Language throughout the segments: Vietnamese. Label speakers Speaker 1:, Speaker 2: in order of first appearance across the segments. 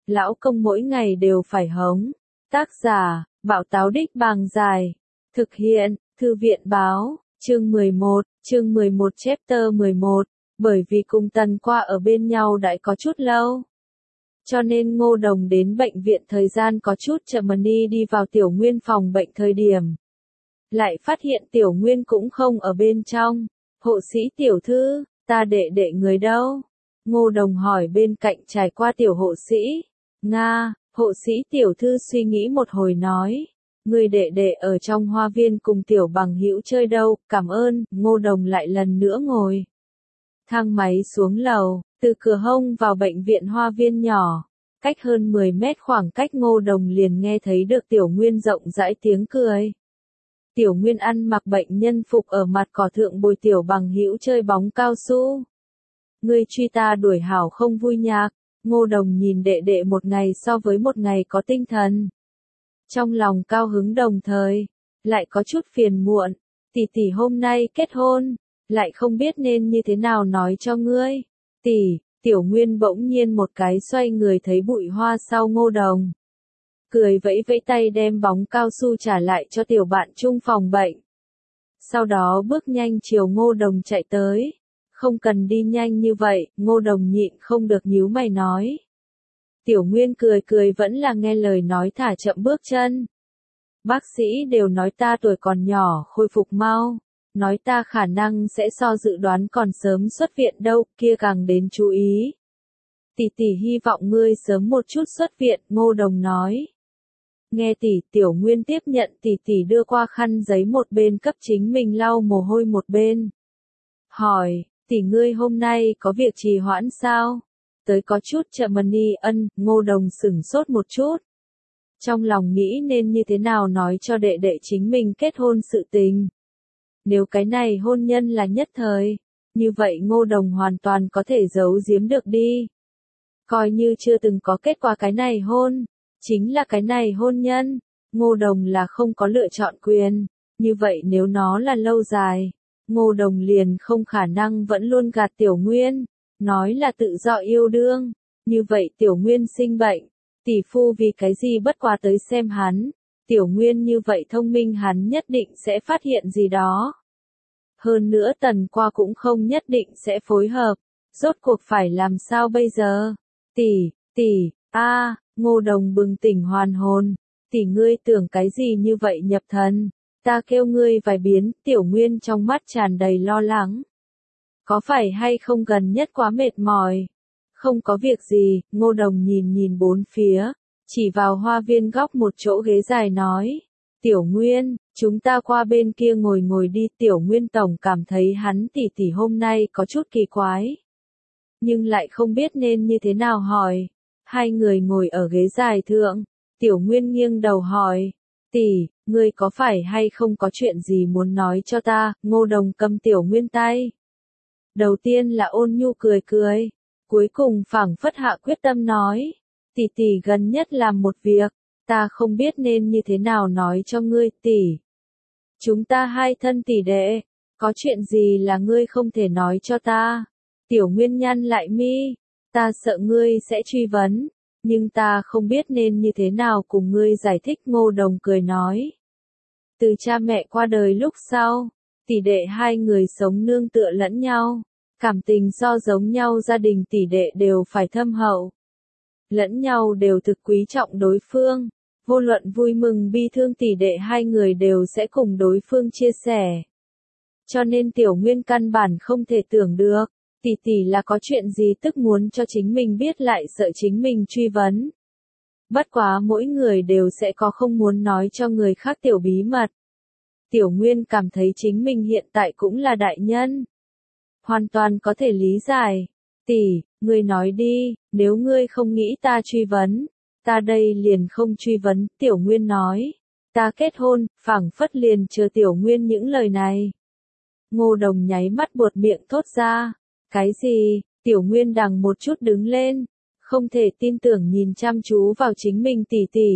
Speaker 1: lão công mỗi ngày đều phải hống. Tác giả, Bảo Táo Đích Bàng Dài. Thực hiện, Thư viện Báo, chương 11 chapter 11. Bởi vì cùng Tần Qua ở bên nhau đã có chút lâu, cho nên Ngô Đồng đến bệnh viện thời gian có chút chậm. Đi vào Tiểu Nguyên phòng bệnh thời điểm, lại phát hiện Tiểu Nguyên cũng không ở bên trong. Hộ sĩ tiểu thư, ta đệ người đâu? Ngô Đồng hỏi bên cạnh trải qua tiểu hộ sĩ. Nga, hộ sĩ tiểu thư suy nghĩ một hồi nói. Người đệ ở trong hoa viên cùng tiểu bằng hữu chơi đâu, cảm ơn. Ngô Đồng lại lần nữa ngồi thang máy xuống lầu, từ cửa hông vào bệnh viện hoa viên nhỏ. Cách hơn 10 mét khoảng cách Ngô Đồng liền nghe thấy được Tiểu Nguyên rộng rãi tiếng cười. Tiểu Nguyên ăn mặc bệnh nhân phục ở mặt cỏ thượng bồi tiểu bằng hữu chơi bóng cao su. Ngươi truy ta đuổi hảo không vui nhạc. Ngô Đồng nhìn đệ một ngày so với một ngày có tinh thần. Trong lòng cao hứng đồng thời, lại có chút phiền muộn. Tỷ hôm nay kết hôn, lại không biết nên như thế nào nói cho ngươi. Tiểu Nguyên bỗng nhiên một cái xoay người thấy bụi hoa sau Ngô Đồng. Cười vẫy vẫy tay đem bóng cao su trả lại cho tiểu bạn chung phòng bệnh. Sau đó bước nhanh chiều Ngô Đồng chạy tới. Không cần đi nhanh như vậy, Ngô Đồng nhịn không được nhíu mày nói. Tiểu Nguyên cười vẫn là nghe lời nói thả chậm bước chân. Bác sĩ đều nói ta tuổi còn nhỏ khôi phục mau. Nói ta khả năng sẽ so dự đoán còn sớm xuất viện đâu, kia càng đến chú ý. Tỷ hy vọng ngươi sớm một chút xuất viện, Ngô Đồng nói. Nghe Tiểu Nguyên tiếp nhận tỷ đưa qua khăn giấy một bên cấp chính mình lau mồ hôi một bên. Hỏi, tỷ ngươi hôm nay có việc trì hoãn sao? Tới có chút chậm. Ngô Đồng sửng sốt một chút. Trong lòng nghĩ nên như thế nào nói cho đệ chính mình kết hôn sự tình. Nếu cái này hôn nhân là nhất thời, như vậy Ngô Đồng hoàn toàn có thể giấu giếm được đi. Coi như chưa từng có kết quả cái này hôn, chính là cái này hôn nhân, Ngô Đồng là không có lựa chọn quyền. Như vậy nếu nó là lâu dài, Ngô Đồng liền không khả năng vẫn luôn gạt Tiểu Nguyên, nói là tự do yêu đương. Như vậy Tiểu Nguyên sinh bệnh, tỷ phu vì cái gì bất quá tới xem hắn. Tiểu Nguyên như vậy thông minh hắn nhất định sẽ phát hiện gì đó. Hơn nữa Tần Qua cũng không nhất định sẽ phối hợp. Rốt cuộc phải làm sao bây giờ? Ngô Đồng bừng tỉnh hoàn hồn. Tỷ ngươi tưởng cái gì như vậy nhập thần? Ta kêu ngươi vài biến. Tiểu Nguyên trong mắt tràn đầy lo lắng. Có phải hay không gần nhất quá mệt mỏi? Không có việc gì. Ngô Đồng nhìn bốn phía, chỉ vào hoa viên góc một chỗ ghế dài nói. Tiểu Nguyên, chúng ta qua bên kia ngồi đi. Tiểu Nguyên tổng cảm thấy hắn tỷ hôm nay có chút kỳ quái, nhưng lại không biết nên như thế nào hỏi. Hai người ngồi ở ghế dài thượng, Tiểu Nguyên nghiêng đầu hỏi. Tỷ, ngươi có phải hay không có chuyện gì muốn nói cho ta? Ngô Đồng cầm Tiểu Nguyên tay. Đầu tiên là ôn nhu cười, cuối cùng phảng phất hạ quyết tâm nói. Tỷ gần nhất làm một việc, ta không biết nên như thế nào nói cho ngươi. Tỷ, chúng ta hai thân tỷ đệ, có chuyện gì là ngươi không thể nói cho ta? Tiểu Nguyên nhăn lại mi. Ta sợ ngươi sẽ truy vấn, nhưng ta không biết nên như thế nào cùng ngươi giải thích. Ngô Đồng cười nói. Từ cha mẹ qua đời lúc sau, tỷ đệ hai người sống nương tựa lẫn nhau, cảm tình so giống nhau, gia đình tỷ đệ đều phải thâm hậu. Lẫn nhau đều thực quý trọng đối phương, vô luận vui mừng bi thương tỷ đệ hai người đều sẽ cùng đối phương chia sẻ. Cho nên Tiểu Nguyên căn bản không thể tưởng được, tỷ là có chuyện gì tức muốn cho chính mình biết lại sợ chính mình truy vấn. Bất quá mỗi người đều sẽ có không muốn nói cho người khác tiểu bí mật. Tiểu Nguyên cảm thấy chính mình hiện tại cũng là đại nhân, hoàn toàn có thể lý giải. Tỷ, ngươi nói đi, nếu ngươi không nghĩ ta truy vấn, ta đây liền không truy vấn. Tiểu Nguyên nói. Ta kết hôn, phảng phất liền chờ Tiểu Nguyên những lời này. Ngô Đồng nháy mắt buột miệng thốt ra. Cái gì? Tiểu Nguyên đằng một chút đứng lên, không thể tin tưởng nhìn chăm chú vào chính mình. Tỷ.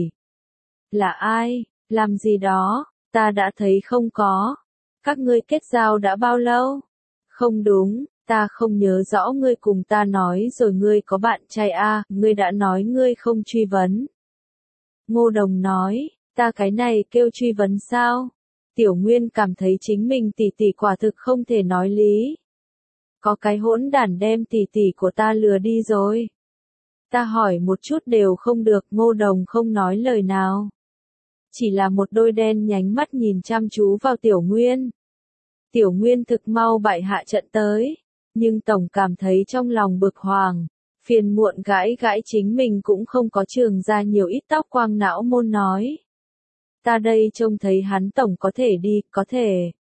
Speaker 1: Là ai? Làm gì đó? Ta đã thấy không có. Các ngươi kết giao đã bao lâu? Không đúng, Ta không nhớ rõ ngươi cùng ta nói rồi ngươi có bạn trai à, ngươi đã nói ngươi không truy vấn. Ngô Đồng nói, ta cái này kêu truy vấn sao? Tiểu Nguyên cảm thấy chính mình tỷ tỷ quả thực không thể nói lý. Có cái hỗn đản đem tỷ tỷ của ta lừa đi rồi. Ta hỏi một chút đều không được, Ngô Đồng không nói lời nào. Chỉ là một đôi đen nhánh mắt nhìn chăm chú vào Tiểu Nguyên. Tiểu Nguyên thực mau bại hạ trận tới, nhưng tổng cảm thấy trong lòng bực hoàng, phiền muộn gãi gãi chính mình cũng không có trường ra nhiều ít tóc quang não môn nói. Ta đây trông thấy hắn tổng có thể đi, có thể.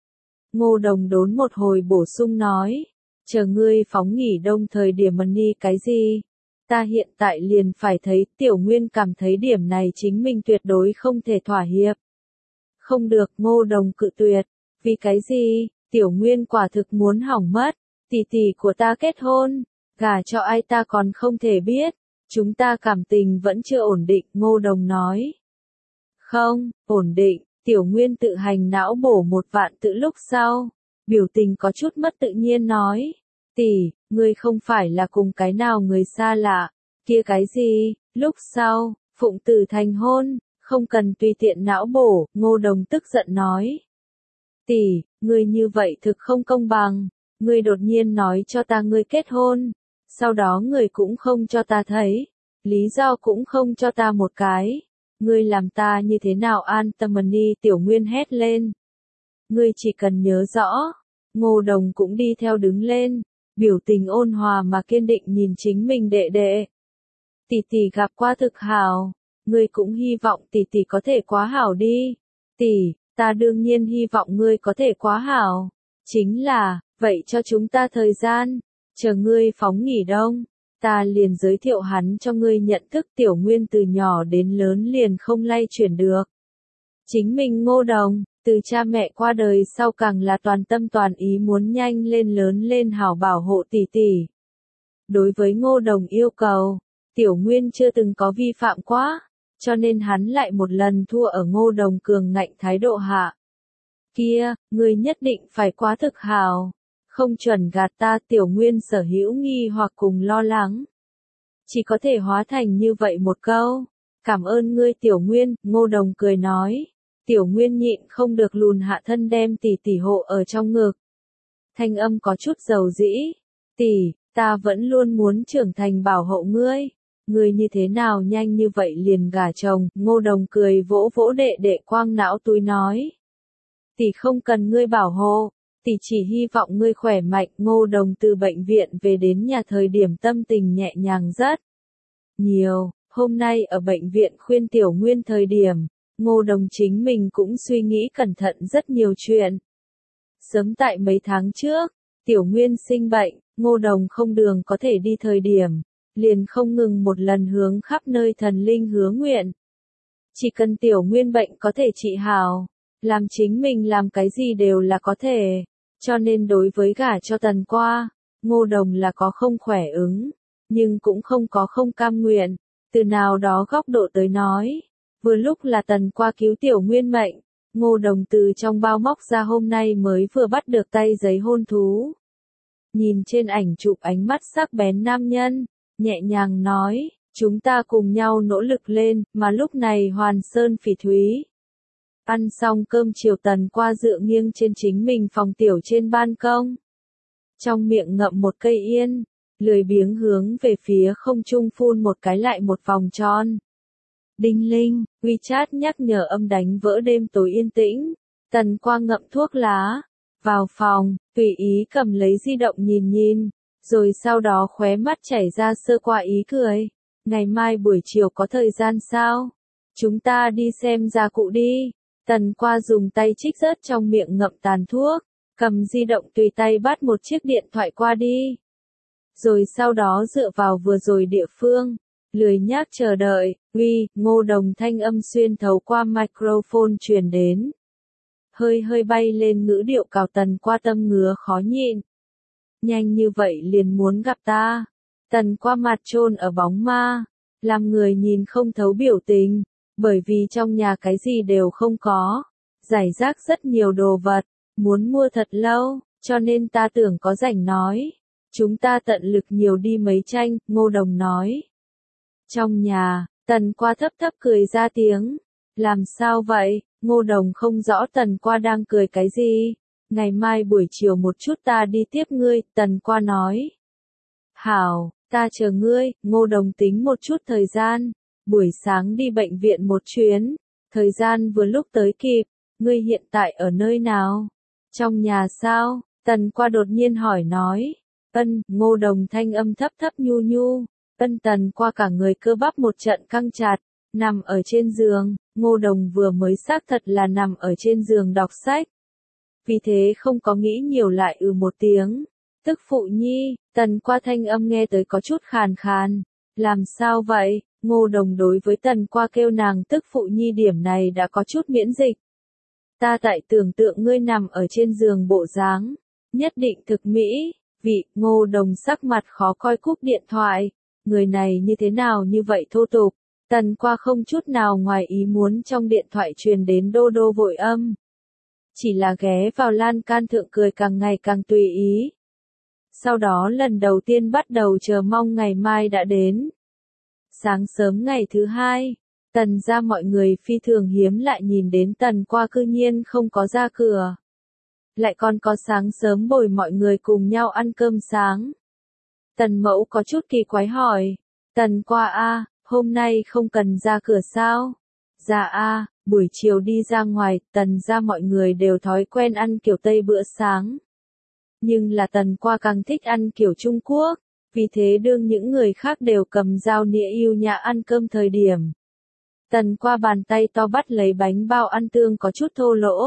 Speaker 1: Ngô Đồng đốn một hồi bổ sung nói, chờ ngươi phóng nghỉ đông thời điểm money cái gì? Ta hiện tại liền phải thấy, Tiểu Nguyên cảm thấy điểm này chính mình tuyệt đối không thể thỏa hiệp. Không được, Ngô Đồng cự tuyệt, vì cái gì? Tiểu Nguyên quả thực muốn hỏng mất, tỷ tỷ của ta kết hôn, gả cho ai ta còn không thể biết, chúng ta cảm tình vẫn chưa ổn định, Ngô Đồng nói. Không, ổn định, Tiểu Nguyên tự hành não bổ một vạn tự lúc sau, biểu tình có chút mất tự nhiên nói, tỷ, ngươi không phải là cùng cái nào người xa lạ, kia cái gì, lúc sau, phụng tử thành hôn, không cần tùy tiện não bổ, Ngô Đồng tức giận nói. Tỷ, ngươi như vậy thực không công bằng, ngươi đột nhiên nói cho ta ngươi kết hôn, sau đó ngươi cũng không cho ta thấy, lý do cũng không cho ta một cái, ngươi làm ta như thế nào an tâm money, Tiểu Nguyên hét lên. Ngươi chỉ cần nhớ rõ, Ngô Đồng cũng đi theo đứng lên, biểu tình ôn hòa mà kiên định nhìn chính mình đệ đệ. Tỷ tỷ gặp qua thực hảo, ngươi cũng hy vọng tỷ tỷ có thể quá hảo đi. Tỷ, ta đương nhiên hy vọng ngươi có thể quá hảo. Chính là, vậy cho chúng ta thời gian, chờ ngươi phóng nghỉ đông, ta liền giới thiệu hắn cho ngươi nhận thức. Tiểu Nguyên từ nhỏ đến lớn liền không lay chuyển được. Chính mình Ngô Đồng, từ cha mẹ qua đời sau càng là toàn tâm toàn ý muốn nhanh lên lớn lên hảo bảo hộ tỷ tỷ. Đối với Ngô Đồng yêu cầu, Tiểu Nguyên chưa từng có vi phạm quá, cho nên hắn lại một lần thua ở Ngô Đồng cường ngạnh thái độ hạ. Kia, ngươi nhất định phải quá thực hảo, không chuẩn gạt ta. Tiểu Nguyên sở hữu nghi hoặc cùng lo lắng. Chỉ có thể hóa thành như vậy một câu, cảm ơn ngươi Tiểu Nguyên, Ngô Đồng cười nói. Tiểu Nguyên nhịn không được lùn hạ thân đem tỷ tỷ hộ ở trong ngực. Thanh âm có chút dầu dĩ, tỷ, ta vẫn luôn muốn trưởng thành bảo hộ ngươi. Ngươi như thế nào nhanh như vậy liền gả chồng, Ngô Đồng cười vỗ vỗ đệ đệ quang não túi nói. Tỷ không cần ngươi bảo hộ, tỷ chỉ hy vọng ngươi khỏe mạnh. Ngô Đồng từ bệnh viện về đến nhà thời điểm tâm tình nhẹ nhàng rất nhiều, hôm nay ở bệnh viện khuyên Tiểu Nguyên thời điểm, Ngô Đồng chính mình cũng suy nghĩ cẩn thận rất nhiều chuyện. Sớm tại mấy tháng trước, Tiểu Nguyên sinh bệnh, Ngô Đồng không đường có thể đi thời điểm, liền không ngừng một lần hướng khắp nơi thần linh hứa nguyện. Chỉ cần Tiểu Nguyên bệnh có thể trị hảo, làm chính mình làm cái gì đều là có thể, cho nên đối với gả cho Tần Qua, Ngô Đồng là có không khỏe ứng, nhưng cũng không có không cam nguyện, từ nào đó góc độ tới nói. Vừa lúc là Tần Qua cứu Tiểu Nguyên mệnh, Ngô Đồng từ trong bao móc ra hôm nay mới vừa bắt được tay giấy hôn thú. Nhìn trên ảnh chụp ánh mắt sắc bén nam nhân, nhẹ nhàng nói, chúng ta cùng nhau nỗ lực lên, mà lúc này Hoàn Sơn Phỉ Thúy. Ăn xong cơm chiều Tần Qua dựa nghiêng trên chính mình phòng tiểu trên ban công. Trong miệng ngậm một cây yên, lười biếng hướng về phía không trung phun một cái lại một vòng tròn. Đinh linh, WeChat nhắc nhở âm đánh vỡ đêm tối yên tĩnh. Tần Qua ngậm thuốc lá, vào phòng, tùy ý cầm lấy di động nhìn nhìn, rồi sau đó khóe mắt chảy ra sơ qua ý cười. Ngày mai buổi chiều có thời gian sao? Chúng ta đi xem gia cụ đi. Tần Qua dùng tay trích rớt trong miệng ngậm tàn thuốc, cầm di động tùy tay bắt một chiếc điện thoại qua đi. Rồi sau đó dựa vào vừa rồi địa phương, lười nhác chờ đợi. Ngô Đồng thanh âm xuyên thấu qua microphone truyền đến. Hơi hơi bay lên ngữ điệu cào Tần Qua tâm ngứa khó nhịn. Nhanh như vậy liền muốn gặp ta. Tần Qua mặt chôn ở bóng ma, làm người nhìn không thấu biểu tình, bởi vì trong nhà cái gì đều không có, rải rác rất nhiều đồ vật, muốn mua thật lâu, cho nên ta tưởng có rảnh nói. Chúng ta tận lực nhiều đi mấy tranh, Ngô Đồng nói. Trong nhà, Tần Qua thấp thấp cười ra tiếng. Làm sao vậy? Ngô Đồng không rõ Tần Qua đang cười cái gì. Ngày mai buổi chiều một chút ta đi tiếp ngươi, Tần Qua nói. Hảo, ta chờ ngươi, Ngô Đồng tính một chút thời gian. Buổi sáng đi bệnh viện một chuyến, thời gian vừa lúc tới kịp. Ngươi hiện tại ở nơi nào? Trong nhà sao? Tần Qua đột nhiên hỏi nói. Ngô Đồng thanh âm thấp thấp nhu nhu. Tần Qua cả người cơ bắp một trận căng chặt, nằm ở trên giường. Ngô Đồng vừa mới xác thật là nằm ở trên giường đọc sách. Vì thế không có nghĩ nhiều lại một tiếng. Tức phụ nhi, Tần Qua thanh âm nghe tới có chút khàn khàn. Làm sao vậy? Ngô Đồng đối với Tần Qua kêu nàng tức phụ nhi điểm này đã có chút miễn dịch. Ta tại tưởng tượng ngươi nằm ở trên giường bộ dáng, nhất định thực mỹ. Ngô Đồng sắc mặt khó coi cúp điện thoại. Người này như thế nào như vậy thô tục. Tần Qua không chút nào ngoài ý muốn trong điện thoại truyền đến đô đô vội âm. Chỉ là ghé vào lan can thượng cười càng ngày càng tùy ý. Sau đó lần đầu tiên bắt đầu chờ mong ngày mai đã đến. Sáng sớm ngày thứ hai, Tần gia mọi người phi thường hiếm lại nhìn đến Tần Qua cư nhiên không có ra cửa. Lại còn có sáng sớm bồi mọi người cùng nhau ăn cơm sáng. Tần Mẫu có chút kỳ quái hỏi. Tần Qua a, hôm nay không cần ra cửa sao? Dạ a, buổi chiều đi ra ngoài, Tần gia mọi người đều thói quen ăn kiểu Tây bữa sáng. Nhưng là Tần Qua càng thích ăn kiểu Trung Quốc, vì thế đương những người khác đều cầm dao nĩa yêu nhã ăn cơm thời điểm. Tần Qua bàn tay to bắt lấy bánh bao ăn tương có chút thô lỗ.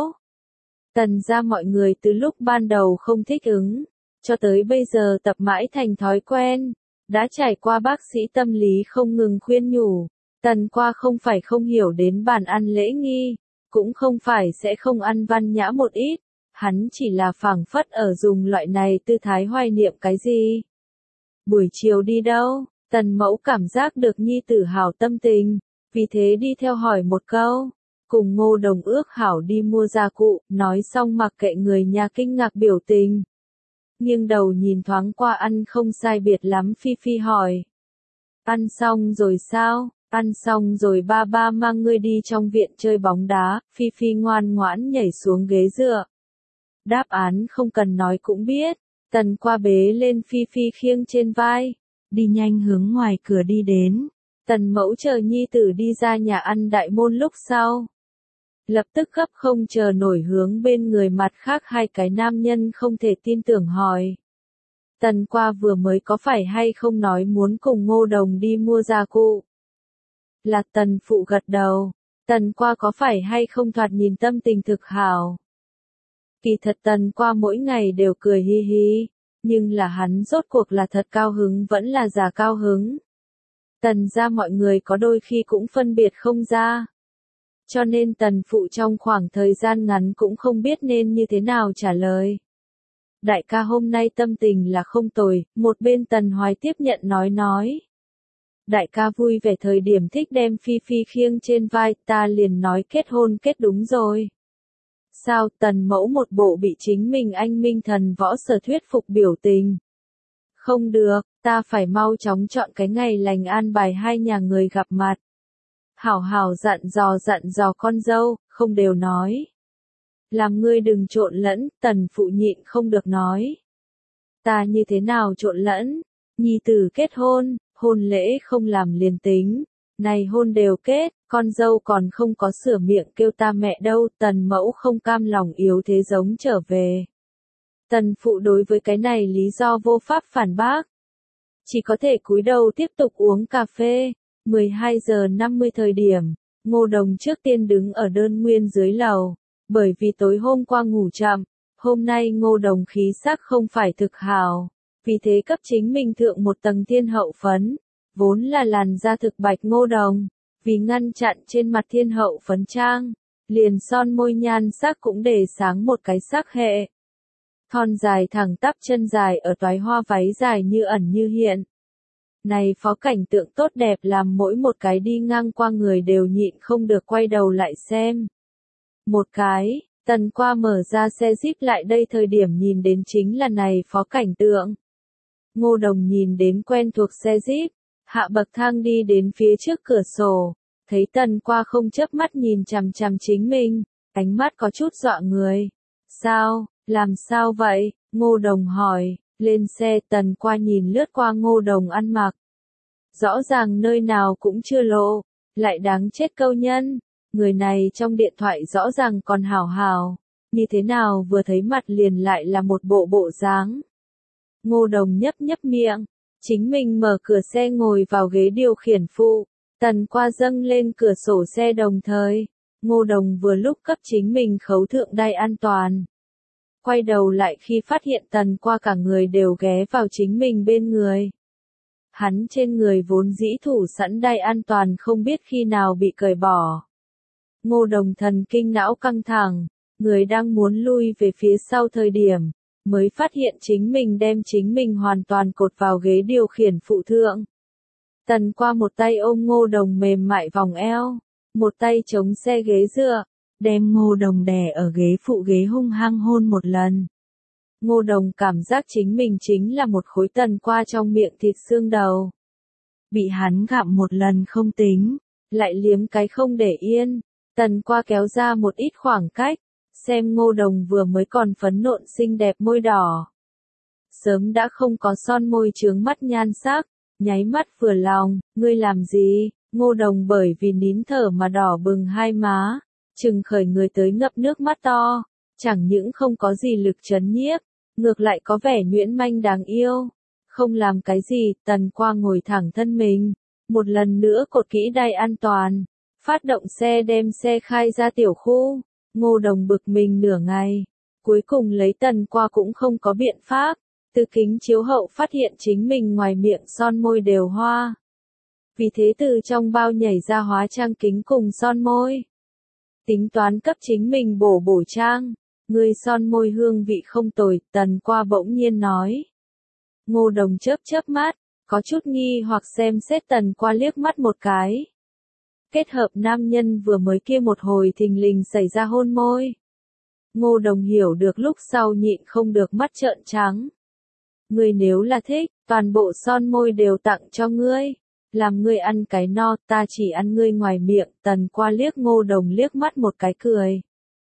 Speaker 1: Tần gia mọi người từ lúc ban đầu không thích ứng, cho tới bây giờ tập mãi thành thói quen, đã trải qua bác sĩ tâm lý không ngừng khuyên nhủ. Tần Qua không phải không hiểu đến bàn ăn lễ nghi, cũng không phải sẽ không ăn văn nhã một ít, hắn chỉ là phảng phất ở dùng loại này tư thái hoài niệm cái gì. Buổi chiều đi đâu? Tần Mẫu cảm giác được nhi tử hảo tâm tình, vì thế đi theo hỏi một câu. Cùng Ngô Đồng ước hảo đi mua gia cụ, nói xong mặc kệ người nhà kinh ngạc biểu tình. Nghiêng đầu nhìn thoáng qua ăn không sai biệt lắm Phi Phi hỏi. Ăn xong rồi sao? Ăn xong rồi ba ba mang ngươi đi trong viện chơi bóng đá, Phi Phi ngoan ngoãn nhảy xuống ghế dựa. Đáp án không cần nói cũng biết, Tần Qua bế lên Phi Phi khiêng trên vai, đi nhanh hướng ngoài cửa đi đến. Tần Mẫu chờ nhi tử đi ra nhà ăn đại môn lúc sau. Lập tức gấp không chờ nổi hướng bên người mặt khác hai cái nam nhân không thể tin tưởng hỏi. Tần Qua vừa mới có phải hay không nói muốn cùng Ngô Đồng đi mua gia cụ? Là Tần Phụ gật đầu. Tần Qua có phải hay không thoạt nhìn tâm tình thực hảo? Kỳ thật Tần Qua mỗi ngày đều cười hi hi, nhưng là hắn rốt cuộc là thật cao hứng vẫn là giả cao hứng. Tần gia mọi người có đôi khi cũng phân biệt không ra. Cho nên Tần Phụ trong khoảng thời gian ngắn cũng không biết nên như thế nào trả lời. Đại ca hôm nay tâm tình là không tồi, một bên Tần Hoài tiếp nhận nói. Đại ca vui vẻ thời điểm thích đem Phi Phi khiêng trên vai, ta liền nói kết hôn kết đúng rồi. Sao? Tần Mẫu một bộ bị chính mình anh minh thần võ sở thuyết phục biểu tình. Không được, ta phải mau chóng chọn cái ngày lành an bài hai nhà người gặp mặt. Hảo hảo dặn dò con dâu, không đều nói. Làm ngươi đừng trộn lẫn, Tần Phụ nhịn không được nói. Ta như thế nào trộn lẫn? Nhi tử kết hôn, hôn lễ không làm liền tính. Này hôn đều kết, con dâu còn không có sửa miệng kêu ta mẹ đâu. Tần Mẫu không cam lòng yếu thế giống trở về. Tần Phụ đối với cái này lý do vô pháp phản bác. Chỉ có thể cúi đầu tiếp tục uống cà phê. 12 giờ 50 thời điểm, Ngô Đồng trước tiên đứng ở đơn nguyên dưới lầu, bởi vì tối hôm qua ngủ chậm, hôm nay Ngô Đồng khí sắc không phải thực hào, vì thế cấp chính mình thượng một tầng thiên hậu phấn, vốn là làn da thực bạch Ngô Đồng, vì ngăn chặn trên mặt thiên hậu phấn trang, liền son môi nhan sắc cũng để sáng một cái sắc hệ. Thon dài thẳng tắp chân dài ở toái hoa váy dài như ẩn như hiện. Này phó cảnh tượng tốt đẹp làm mỗi một cái đi ngang qua người đều nhịn không được quay đầu lại xem. Một cái, Tần Qua mở ra xe Jeep lại đây thời điểm nhìn đến chính là này phó cảnh tượng. Ngô Đồng nhìn đến quen thuộc xe Jeep, hạ bậc thang đi đến phía trước cửa sổ, thấy Tần Qua không chớp mắt nhìn chằm chằm chính mình, ánh mắt có chút dọa người. Sao, làm sao vậy? Ngô Đồng hỏi, lên xe. Tần Qua nhìn lướt qua Ngô Đồng ăn mặc. Rõ ràng nơi nào cũng chưa lộ, lại đáng chết câu nhân, người này trong điện thoại rõ ràng còn hảo hảo, như thế nào vừa thấy mặt liền lại là một bộ dáng. Ngô Đồng nhấp nhấp miệng, chính mình mở cửa xe ngồi vào ghế điều khiển phụ, Tần Qua dâng lên cửa sổ xe đồng thời, Ngô Đồng vừa lúc cấp chính mình khấu thượng đai an toàn. Quay đầu lại khi phát hiện Tần Qua cả người đều ghé vào chính mình bên người. Hắn trên người vốn dĩ thủ sẵn đai an toàn không biết khi nào bị cởi bỏ. Ngô Đồng thần kinh não căng thẳng, người đang muốn lui về phía sau thời điểm, mới phát hiện chính mình đem chính mình hoàn toàn cột vào ghế điều khiển phụ thượng. Tần Qua một tay ôm Ngô Đồng mềm mại vòng eo, một tay chống xe ghế dựa, đem Ngô Đồng đè ở ghế phụ ghế hung hăng hôn một lần. Ngô Đồng cảm giác chính mình chính là một khối Tần Qua trong miệng thịt xương đầu. Bị hắn gặm một lần không tính, lại liếm cái không để yên, Tần Qua kéo ra một ít khoảng cách, xem Ngô Đồng vừa mới còn phấn nộn xinh đẹp môi đỏ. Sớm đã không có son môi chướng mắt nhan sắc, nháy mắt vừa lòng, ngươi làm gì? Ngô Đồng bởi vì nín thở mà đỏ bừng hai má, trừng khởi người tới ngập nước mắt to, chẳng những không có gì lực chấn nhiếp, ngược lại có vẻ nhuyễn manh đáng yêu. Không làm cái gì, Tần Qua ngồi thẳng thân mình, một lần nữa cột kỹ đai an toàn, phát động xe đem xe khai ra tiểu khu. Ngô Đồng bực mình nửa ngày, cuối cùng lấy Tần Qua cũng không có biện pháp, từ kính chiếu hậu phát hiện chính mình ngoài miệng son môi đều hoa. Vì thế từ trong bao nhảy ra hóa trang kính cùng son môi. Tính toán cấp chính mình bổ trang, người son môi hương vị không tồi, Tần Qua bỗng nhiên nói. Ngô Đồng chớp mắt, có chút nghi hoặc xem xét Tần Qua liếc mắt một cái. Kết hợp nam nhân vừa mới kia một hồi thình lình xảy ra hôn môi. Ngô Đồng hiểu được lúc sau nhịn không được mắt trợn trắng. Ngươi nếu là thích, toàn bộ son môi đều tặng cho ngươi. Làm ngươi ăn cái no, ta chỉ ăn ngươi ngoài miệng. Tần Qua liếc Ngô Đồng liếc mắt một cái cười.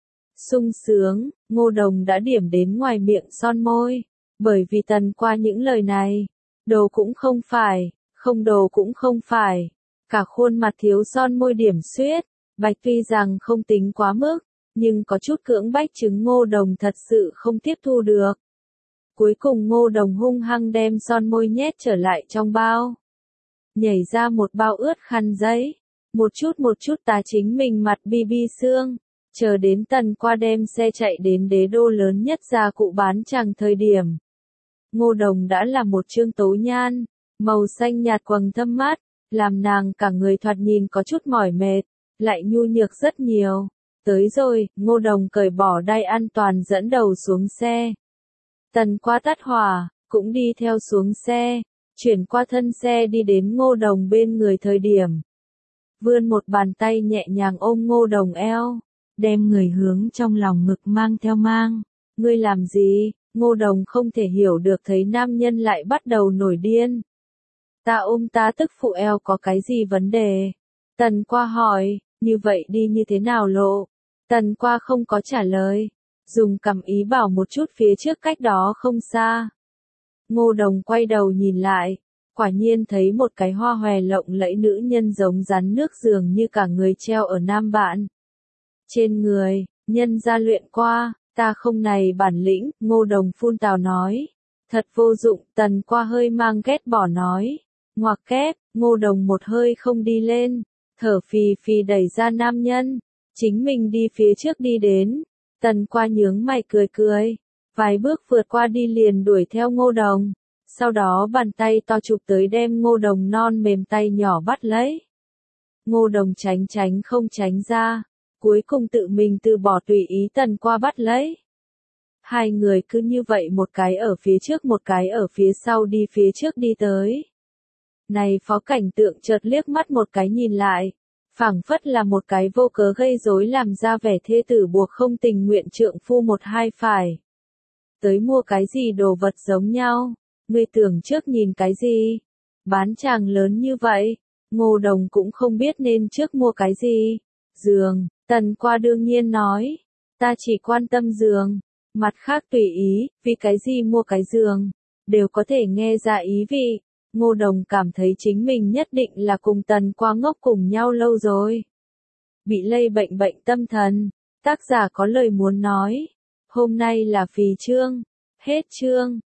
Speaker 1: Sung sướng, Ngô Đồng đã điểm đến ngoài miệng son môi. Bởi vì Tần Qua những lời này, đồ cũng không phải, không đồ cũng không phải. Cả khuôn mặt thiếu son môi điểm xuyết, bạch tuy rằng không tính quá mức, nhưng có chút cưỡng bách chứng Ngô Đồng thật sự không tiếp thu được. Cuối cùng Ngô Đồng hung hăng đem son môi nhét trở lại trong bao. Nhảy ra một bao ướt khăn giấy, một chút tá chính mình mặt BB xương, chờ đến Tần Qua đem xe chạy đến đế đô lớn nhất gia cụ bán chẳng thời điểm. Ngô Đồng đã là một trương tố nhan, màu xanh nhạt quầng thâm mắt, làm nàng cả người thoạt nhìn có chút mỏi mệt, lại nhu nhược rất nhiều. Tới rồi, Ngô Đồng cởi bỏ đai an toàn dẫn đầu xuống xe. Tần Qua tắt hỏa, cũng đi theo xuống xe, chuyển qua thân xe đi đến Ngô Đồng bên người thời điểm. Vươn một bàn tay nhẹ nhàng ôm Ngô Đồng eo, đem người hướng trong lòng ngực mang theo mang. Ngươi làm gì? Ngô Đồng không thể hiểu được thấy nam nhân lại bắt đầu nổi điên. Ta ôm ta tức phụ eo có cái gì vấn đề? Tần Qua hỏi, như vậy đi như thế nào lộ? Tần Qua không có trả lời, dùng cằm ý bảo một chút phía trước cách đó không xa. Ngô Đồng quay đầu nhìn lại, quả nhiên thấy một cái hoa hòe lộng lẫy nữ nhân giống rắn nước dường như cả người treo ở nam bạn. Trên người, nhân gia luyện qua, ta không này bản lĩnh, Ngô Đồng phun tào nói. Thật vô dụng, Tần Qua hơi mang ghét bỏ nói. Ngoặc kép, Ngô Đồng một hơi không đi lên, thở phì phì đẩy ra nam nhân, chính mình đi phía trước đi đến. Tần Qua nhướng mày cười, vài bước vượt qua đi liền đuổi theo Ngô Đồng, sau đó bàn tay to chụp tới đem Ngô Đồng non mềm tay nhỏ bắt lấy. Ngô Đồng tránh không tránh ra, cuối cùng tự mình từ bỏ tùy ý Tần Qua bắt lấy. Hai người cứ như vậy một cái ở phía trước một cái ở phía sau đi phía trước đi tới. Này phó cảnh tượng chợt liếc mắt một cái nhìn lại, phảng phất là một cái vô cớ gây rối làm ra vẻ thê tử buộc không tình nguyện trượng phu một hai phải. Tới mua cái gì đồ vật giống nhau, Ngươi tưởng trước nhìn cái gì? Bán chàng lớn như vậy, Ngô Đồng cũng không biết nên trước mua cái gì. Giường, Tần Qua đương nhiên nói, ta chỉ quan tâm giường, mặt khác tùy ý, vì cái gì mua cái giường, đều có thể nghe ra ý vị. Ngô Đồng cảm thấy chính mình nhất định là cùng Tần Qua ngốc cùng nhau lâu rồi. Bị lây bệnh tâm thần, tác giả có lời muốn nói. Hôm nay là phí chương, hết chương.